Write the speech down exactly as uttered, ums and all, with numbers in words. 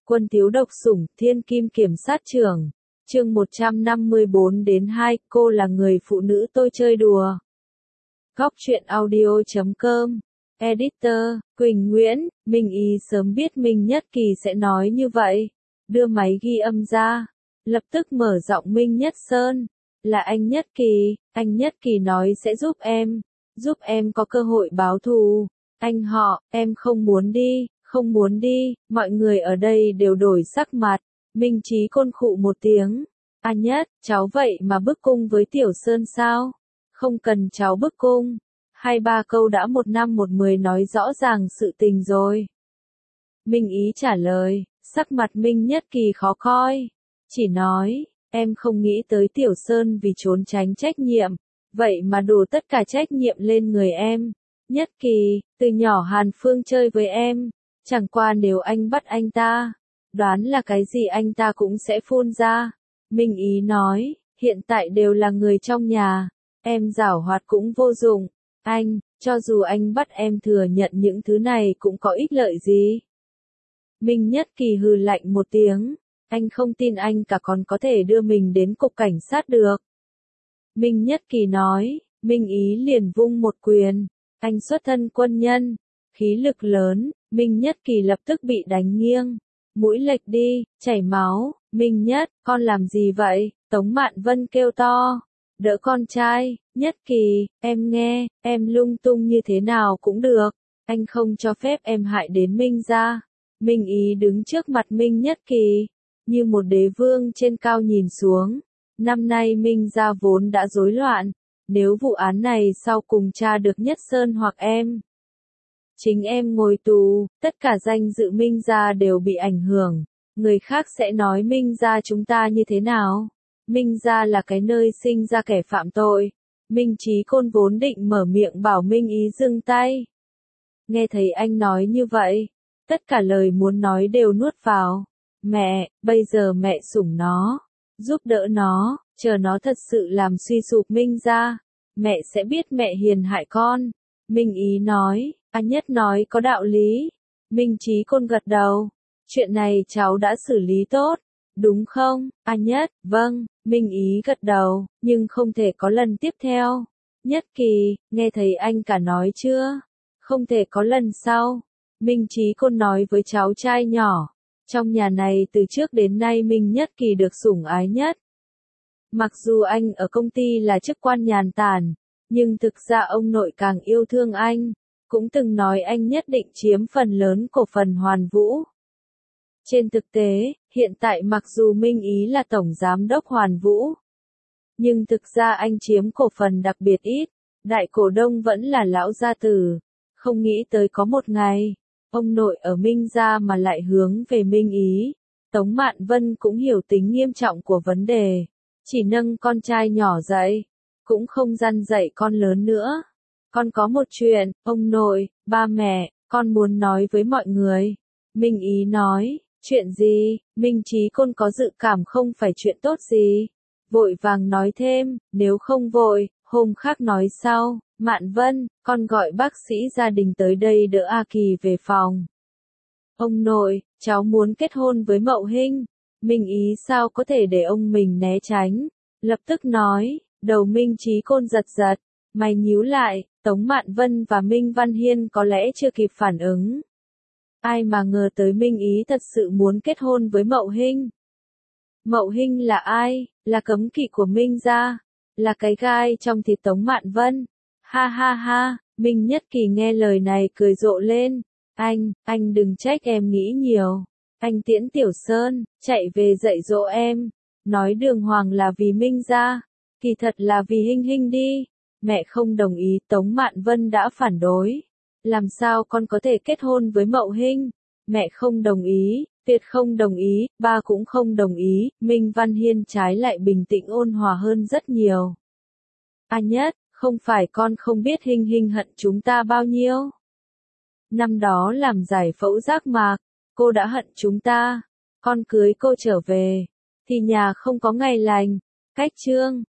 Quân thiếu độc sủng, thiên kim kiểm sát trưởng. Chương một trăm năm mươi bốn đến hai, cô là người phụ nữ tôi chơi đùa. Góc truyện audio chấm com. Editor, Quỳnh Nguyễn. Minh Ý sớm biết Minh Nhất Kỳ sẽ nói như vậy. Đưa máy ghi âm ra. Lập tức mở giọng Minh Nhất Sơn. Là anh Nhất Kỳ, anh Nhất Kỳ nói sẽ giúp em. Giúp em có cơ hội báo thù. Anh họ, em không muốn đi, không muốn đi. Mọi người ở đây đều đổi sắc mặt. Minh Chí côn khụ một tiếng. À Nhất, cháu vậy mà bức cung với Tiểu Sơn sao? Không cần cháu bức cung. Hai ba câu đã một năm một mười nói rõ ràng sự tình rồi. Minh Ý trả lời, sắc mặt Minh Nhất Kỳ khó coi. Chỉ nói, em không nghĩ tới Tiểu Sơn vì trốn tránh trách nhiệm. Vậy mà đổ tất cả trách nhiệm lên người em. Nhất Kỳ, từ nhỏ Hàn Phương chơi với em. Chẳng qua nếu anh bắt anh ta, đoán là cái gì anh ta cũng sẽ phun ra. Minh Ý nói, hiện tại đều là người trong nhà. Em giảo hoạt cũng vô dụng. Anh, cho dù anh bắt em thừa nhận những thứ này cũng có ích lợi gì. Minh Nhất Kỳ hừ lạnh một tiếng. Anh không tin anh cả còn có thể đưa mình đến cục cảnh sát được. Minh Nhất Kỳ nói, Minh Ý liền vung một quyền. Anh xuất thân quân nhân, khí lực lớn, Minh Nhất Kỳ lập tức bị đánh nghiêng. Mũi lệch đi, chảy máu. Minh Nhất, con làm gì vậy? Tống Mạn Vân kêu to. Đỡ con trai. Nhất Kỳ, em nghe, em lung tung như thế nào cũng được. Anh không cho phép em hại đến Minh gia. Minh Ý đứng trước mặt Minh Nhất Kỳ, như một đế vương trên cao nhìn xuống. Năm nay Minh gia vốn đã rối loạn. Nếu vụ án này sau cùng tra được Nhất Sơn hoặc em, chính em ngồi tù, tất cả danh dự Minh gia đều bị ảnh hưởng. Người khác sẽ nói Minh gia chúng ta như thế nào? Minh gia là cái nơi sinh ra kẻ phạm tội. Minh Chí côn vốn định mở miệng bảo Minh Ý dừng tay. Nghe thấy anh nói như vậy, tất cả lời muốn nói đều nuốt vào. Mẹ, bây giờ mẹ sủng nó, giúp đỡ nó, chờ nó thật sự làm suy sụp Minh gia, mẹ sẽ biết mẹ hiền hại con. Minh Ý nói, anh Nhất nói có đạo lý. Minh Chí côn gật đầu. Chuyện này cháu đã xử lý tốt, đúng không, anh Nhất? Vâng, Minh Ý gật đầu, nhưng không thể có lần tiếp theo. Nhất Kỳ, nghe thấy anh cả nói chưa? Không thể có lần sau. Minh Chí côn nói với cháu trai nhỏ. Trong nhà này từ trước đến nay Minh Nhất Kỳ được sủng ái nhất. Mặc dù anh ở công ty là chức quan nhàn tản, nhưng thực ra ông nội càng yêu thương anh. Cũng từng nói anh nhất định chiếm phần lớn cổ phần Hoàn Vũ. Trên thực tế, hiện tại mặc dù Minh Ý là tổng giám đốc Hoàn Vũ, nhưng thực ra anh chiếm cổ phần đặc biệt ít, đại cổ đông vẫn là lão gia tử. Không nghĩ tới có một ngày, ông nội ở Minh gia mà lại hướng về Minh Ý. Tống Mạn Vân cũng hiểu tính nghiêm trọng của vấn đề, chỉ nâng con trai nhỏ dậy, cũng không răn dạy con lớn nữa. Con có một chuyện, ông nội, ba mẹ, con muốn nói với mọi người. Minh Ý nói, chuyện gì? Minh Chí côn có dự cảm không phải chuyện tốt gì. Vội vàng nói thêm, nếu không vội, hôm khác nói sau. Mạn Vân, con gọi bác sĩ gia đình tới đây đỡ A Kỳ về phòng. Ông nội, cháu muốn kết hôn với Mậu Hinh. Minh Ý sao có thể để ông mình né tránh. Lập tức nói, đầu Minh Chí côn giật giật, mày nhíu lại. Tống Mạn Vân và Minh Văn Hiên có lẽ chưa kịp phản ứng. Ai mà ngờ tới Minh Ý thật sự muốn kết hôn với Mậu Hinh. Mậu Hinh là ai? Là cấm kỵ của Minh gia, là cái gai trong thịt Tống Mạn Vân. Ha ha ha, Minh Nhất Kỳ nghe lời này cười rộ lên. Anh, anh đừng trách em nghĩ nhiều. Anh tiễn Tiểu Sơn, chạy về dạy dỗ em. Nói đường hoàng là vì Minh gia, kỳ thật là vì Hinh Hinh đi. Mẹ không đồng ý, Tống Mạn Vân đã phản đối. Làm sao con có thể kết hôn với Mậu Hinh? Mẹ không đồng ý, tuyệt không đồng ý, ba cũng không đồng ý. Minh Văn Hiên trái lại bình tĩnh ôn hòa hơn rất nhiều. À Nhất, không phải con không biết Hinh Hinh hận chúng ta bao nhiêu. Năm đó làm giải phẫu giác mạc, cô đã hận chúng ta. Con cưới cô trở về, thì nhà không có ngày lành. Cách trương,